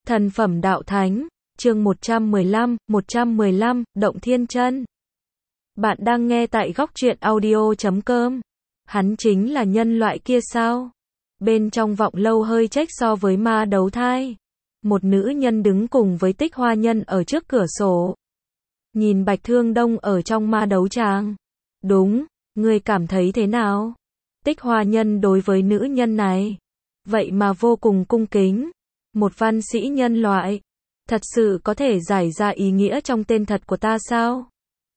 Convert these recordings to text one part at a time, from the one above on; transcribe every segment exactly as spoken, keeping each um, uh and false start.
Thần phẩm đạo thánh, chương một trăm mười lăm, một trăm mười lăm, Động Thiên Chân. Bạn đang nghe tại góc truyện audio chấm com. Hắn chính là nhân loại kia sao? Bên trong vọng lâu hơi trách so với ma đấu thai. Một nữ nhân đứng cùng với Tích Hoa Nhân ở trước cửa sổ. Nhìn Bạch Thương Đông ở trong ma đấu tràng. Đúng, ngươi cảm thấy thế nào? Tích Hoa Nhân đối với nữ nhân này. Vậy mà vô cùng cung kính. Một văn sĩ nhân loại. Thật sự có thể giải ra ý nghĩa trong tên thật của ta sao?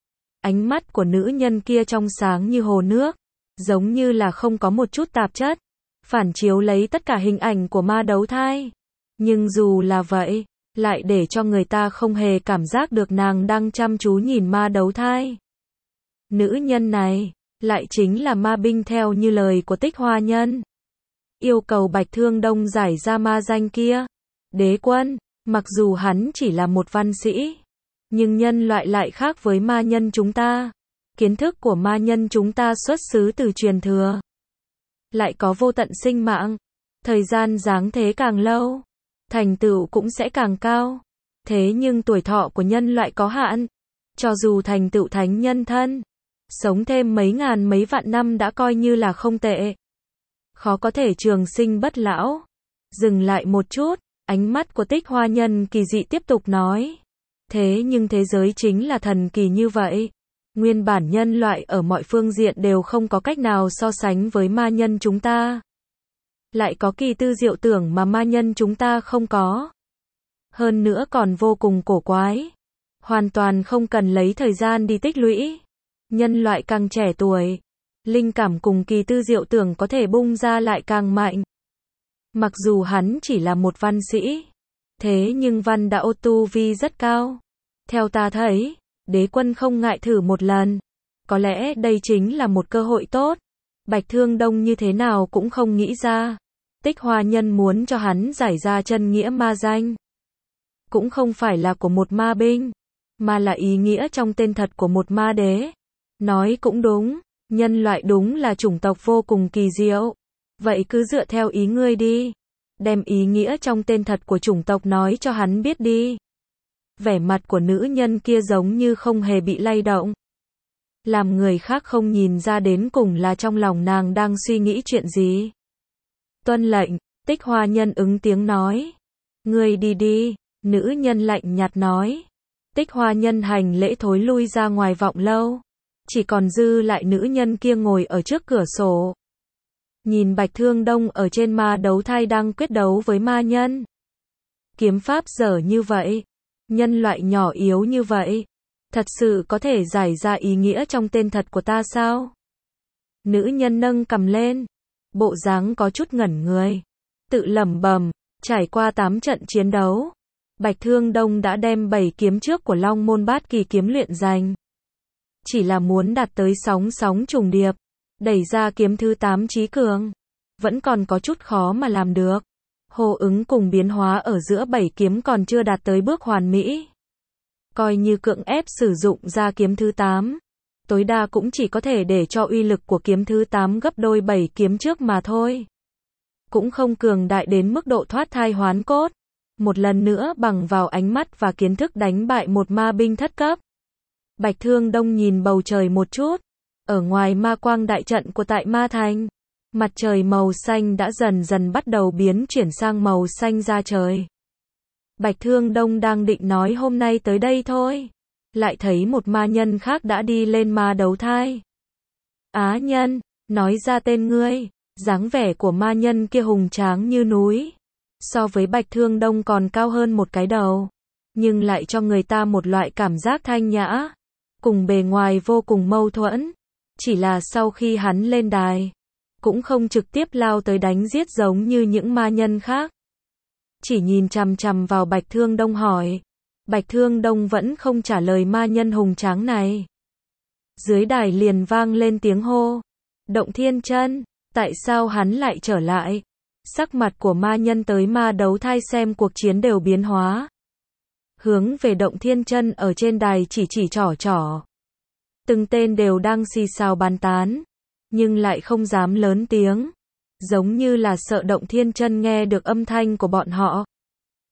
Ánh mắt của nữ nhân kia trong sáng như hồ nước. Giống như là không có một chút tạp chất. Phản chiếu lấy tất cả hình ảnh của ma đấu thai. Nhưng dù là vậy, lại để cho người ta không hề cảm giác được nàng đang chăm chú nhìn ma đấu thai. Nữ nhân này, lại chính là ma binh theo như lời của Tích Hoa Nhân. Yêu cầu Bạch Thương Đông giải ra ma danh kia. Đế quân, mặc dù hắn chỉ là một văn sĩ, nhưng nhân loại lại khác với ma nhân chúng ta. Kiến thức của ma nhân chúng ta xuất xứ từ truyền thừa. Lại có vô tận sinh mạng. Thời gian giáng thế càng lâu, thành tựu cũng sẽ càng cao. Thế nhưng tuổi thọ của nhân loại có hạn. Cho dù thành tựu thánh nhân thân, sống thêm mấy ngàn mấy vạn năm đã coi như là không tệ. Khó có thể trường sinh bất lão. Dừng lại một chút, ánh mắt của Tích Hoa Nhân kỳ dị tiếp tục nói. Thế nhưng thế giới chính là thần kỳ như vậy. Nguyên bản nhân loại ở mọi phương diện đều không có cách nào so sánh với ma nhân chúng ta. Lại có kỳ tư diệu tưởng mà ma nhân chúng ta không có. Hơn nữa còn vô cùng cổ quái. Hoàn toàn không cần lấy thời gian đi tích lũy. Nhân loại càng trẻ tuổi, linh cảm cùng kỳ tư diệu tưởng có thể bung ra lại càng mạnh. Mặc dù hắn chỉ là một văn sĩ, thế nhưng văn đạo tu vi rất cao. Theo ta thấy, đế quân không ngại thử một lần. Có lẽ đây chính là một cơ hội tốt. Bạch Thương Đông như thế nào cũng không nghĩ ra. Tích Hoa Nhân muốn cho hắn giải ra chân nghĩa ma danh. Cũng không phải là của một ma binh, mà là ý nghĩa trong tên thật của một ma đế. Nói cũng đúng, nhân loại đúng là chủng tộc vô cùng kỳ diệu. Vậy cứ dựa theo ý ngươi đi. Đem ý nghĩa trong tên thật của chủng tộc nói cho hắn biết đi. Vẻ mặt của nữ nhân kia giống như không hề bị lay động. Làm người khác không nhìn ra đến cùng là trong lòng nàng đang suy nghĩ chuyện gì. Tuân lệnh, Tích Hoa Nhân ứng tiếng nói. Ngươi đi đi, nữ nhân lạnh nhạt nói. Tích Hoa Nhân hành lễ thối lui ra ngoài vọng lâu. Chỉ còn dư lại nữ nhân kia ngồi ở trước cửa sổ. Nhìn Bạch Thương Đông ở trên ma đấu thai đang quyết đấu với ma nhân. Kiếm pháp dở như vậy. Nhân loại nhỏ yếu như vậy. Thật sự có thể giải ra ý nghĩa trong tên thật của ta sao? Nữ nhân nâng cầm lên. Bộ dáng có chút ngẩn người. Tự lẩm bẩm, trải qua tám trận chiến đấu. Bạch Thương Đông đã đem bảy kiếm trước của Long Môn Bát Kỳ kiếm luyện giành. Chỉ là muốn đạt tới sóng sóng trùng điệp. Đẩy ra kiếm thứ tám trí cường. Vẫn còn có chút khó mà làm được. Hô ứng cùng biến hóa ở giữa bảy kiếm còn chưa đạt tới bước hoàn mỹ. Coi như cưỡng ép sử dụng ra kiếm thứ tám. Tối đa cũng chỉ có thể để cho uy lực của kiếm thứ tám gấp đôi bảy kiếm trước mà thôi. Cũng không cường đại đến mức độ thoát thai hoán cốt. Một lần nữa bằng vào ánh mắt và kiến thức đánh bại một ma binh thất cấp. Bạch Thương Đông nhìn bầu trời một chút. Ở ngoài ma quang đại trận của tại ma thành, mặt trời màu xanh đã dần dần bắt đầu biến chuyển sang màu xanh da trời. Bạch Thương Đông đang định nói hôm nay tới đây thôi. Lại thấy một ma nhân khác đã đi lên ma đấu thai. Á nhân, nói ra tên ngươi. Dáng vẻ của ma nhân kia hùng tráng như núi. So với Bạch Thương Đông còn cao hơn một cái đầu. Nhưng lại cho người ta một loại cảm giác thanh nhã. Cùng bề ngoài vô cùng mâu thuẫn. Chỉ là sau khi hắn lên đài, cũng không trực tiếp lao tới đánh giết giống như những ma nhân khác. Chỉ nhìn chằm chằm vào Bạch Thương Đông hỏi. Bạch Thương Đông vẫn không trả lời ma nhân hùng tráng này. Dưới đài liền vang lên tiếng hô. Động Thiên Chân, tại sao hắn lại trở lại? Sắc mặt của ma nhân tới ma đấu thai xem cuộc chiến đều biến hóa. Hướng về Động Thiên Chân ở trên đài chỉ chỉ trỏ trỏ. Từng tên đều đang xì xào bàn tán, nhưng lại không dám lớn tiếng, giống như là sợ Động Thiên Chân nghe được âm thanh của bọn họ.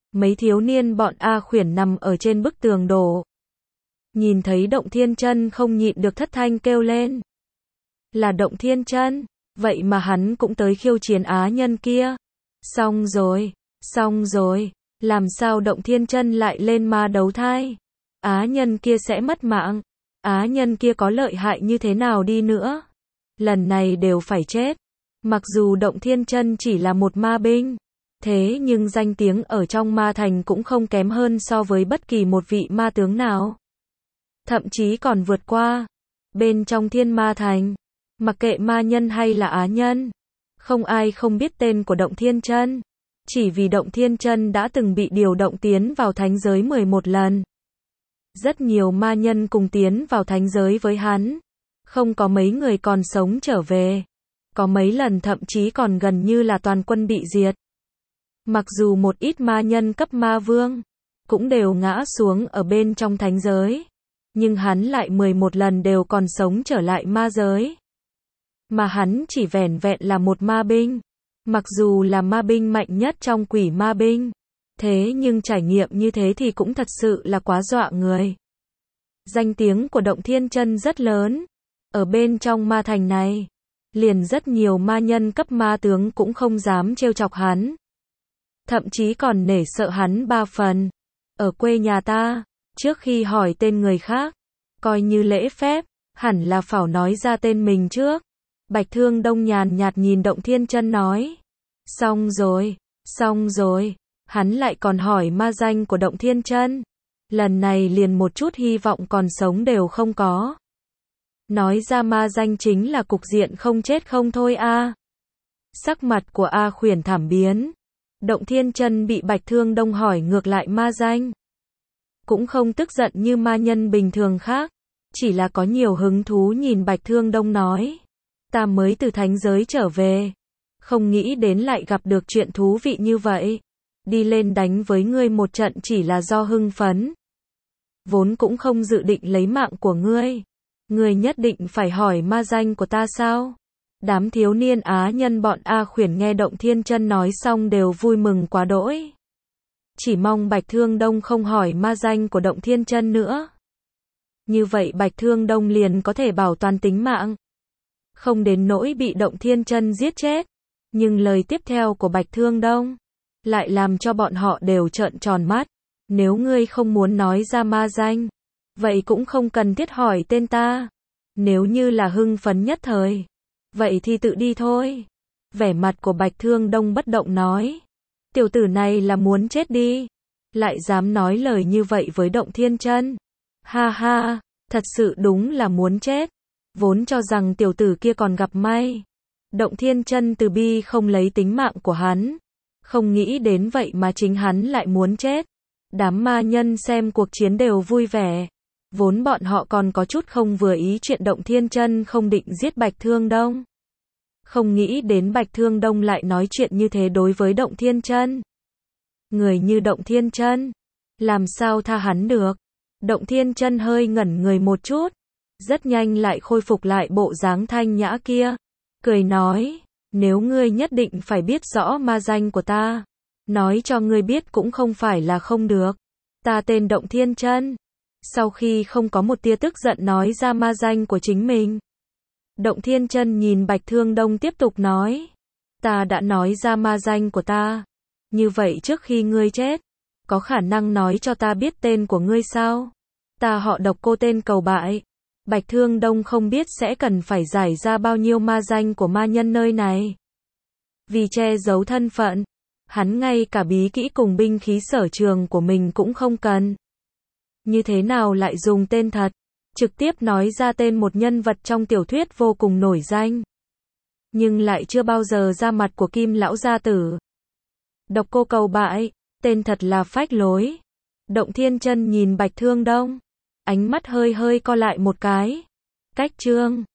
Mấy thiếu niên bọn A Khuyển nằm ở trên bức tường đổ. Nhìn thấy Động Thiên Chân không nhịn được thất thanh kêu lên. Là Động Thiên Chân, vậy mà hắn cũng tới khiêu chiến á nhân kia. Xong rồi, xong rồi, làm sao Động Thiên Chân lại lên ma đấu thai? Á nhân kia sẽ mất mạng. Á nhân kia có lợi hại như thế nào đi nữa, lần này đều phải chết. Mặc dù Động Thiên Chân chỉ là một ma binh, thế nhưng danh tiếng ở trong ma thành cũng không kém hơn so với bất kỳ một vị ma tướng nào. Thậm chí còn vượt qua. Bên trong Thiên Ma Thành, mặc kệ ma nhân hay là á nhân, không ai không biết tên của Động Thiên Chân. Chỉ vì Động Thiên Chân đã từng bị điều động tiến vào thánh giới mười một lần. Rất nhiều ma nhân cùng tiến vào thánh giới với hắn. Không có mấy người còn sống trở về. Có mấy lần thậm chí còn gần như là toàn quân bị diệt. Mặc dù một ít ma nhân cấp ma vương cũng đều ngã xuống ở bên trong thánh giới, nhưng hắn lại mười một lần đều còn sống trở lại ma giới. Mà hắn chỉ vẻn vẹn là một ma binh. Mặc dù là ma binh mạnh nhất trong quỷ ma binh, thế nhưng trải nghiệm như thế thì cũng thật sự là quá dọa người. Danh tiếng của Động Thiên Chân rất lớn. Ở bên trong ma thành này, liền rất nhiều ma nhân cấp ma tướng cũng không dám trêu chọc hắn. Thậm chí còn nể sợ hắn ba phần. Ở quê nhà ta, trước khi hỏi tên người khác, coi như lễ phép, hẳn là phải nói ra tên mình trước. Bạch Thương Đông nhàn nhạt nhìn Động Thiên Chân nói. Xong rồi, xong rồi, hắn lại còn hỏi ma danh của Động Thiên Chân. Lần này liền một chút hy vọng còn sống đều không có. Nói ra ma danh chính là cục diện không chết không thôi a. Sắc mặt của A Khuyển thảm biến. Động Thiên Chân bị Bạch Thương Đông hỏi ngược lại ma danh, cũng không tức giận như ma nhân bình thường khác, chỉ là có nhiều hứng thú nhìn Bạch Thương Đông nói. Ta mới từ thánh giới trở về, không nghĩ đến lại gặp được chuyện thú vị như vậy. Đi lên đánh với ngươi một trận chỉ là do hưng phấn. Vốn cũng không dự định lấy mạng của ngươi. Ngươi nhất định phải hỏi ma danh của ta sao? Đám thiếu niên á nhân bọn A Khuyển nghe Động Thiên Chân nói xong đều vui mừng quá đỗi. Chỉ mong Bạch Thương Đông không hỏi ma danh của Động Thiên Chân nữa. Như vậy Bạch Thương Đông liền có thể bảo toàn tính mạng, không đến nỗi bị Động Thiên Chân giết chết. Nhưng lời tiếp theo của Bạch Thương Đông lại làm cho bọn họ đều trợn tròn mắt. Nếu ngươi không muốn nói ra ma danh, vậy cũng không cần thiết hỏi tên ta. Nếu như là hưng phấn nhất thời, vậy thì tự đi thôi. Vẻ mặt của Bạch Thương Đông bất động nói. Tiểu tử này là muốn chết đi, lại dám nói lời như vậy với Động Thiên Chân. Ha ha, thật sự đúng là muốn chết. Vốn cho rằng tiểu tử kia còn gặp may. Động Thiên Chân từ bi không lấy tính mạng của hắn. Không nghĩ đến vậy mà chính hắn lại muốn chết. Đám ma nhân xem cuộc chiến đều vui vẻ. Vốn bọn họ còn có chút không vừa ý chuyện Động Thiên Chân không định giết Bạch Thương Đông. Không nghĩ đến Bạch Thương Đông lại nói chuyện như thế đối với Động Thiên Chân. Người như Động Thiên Chân, làm sao tha hắn được? Động Thiên Chân hơi ngẩn người một chút, rất nhanh lại khôi phục lại bộ dáng thanh nhã kia. Cười nói, nếu ngươi nhất định phải biết rõ ma danh của ta, nói cho ngươi biết cũng không phải là không được. Ta tên Động Thiên Chân. Sau khi không có một tia tức giận nói ra ma danh của chính mình, Động Thiên Chân nhìn Bạch Thương Đông tiếp tục nói. Ta đã nói ra ma danh của ta. Như vậy trước khi ngươi chết, có khả năng nói cho ta biết tên của ngươi sao? Ta họ Độc, cô tên cầu bại. Bạch Thương Đông không biết sẽ cần phải giải ra bao nhiêu ma danh của ma nhân nơi này. Vì che giấu thân phận, hắn ngay cả bí kỹ cùng binh khí sở trường của mình cũng không cần. Như thế nào lại dùng tên thật, trực tiếp nói ra tên một nhân vật trong tiểu thuyết vô cùng nổi danh, nhưng lại chưa bao giờ ra mặt của Kim lão gia tử. Độc cô cầu bại, tên thật là phách lối. Động Thiên Chân nhìn Bạch Thương Đông, ánh mắt hơi hơi co lại một cái. Cách chương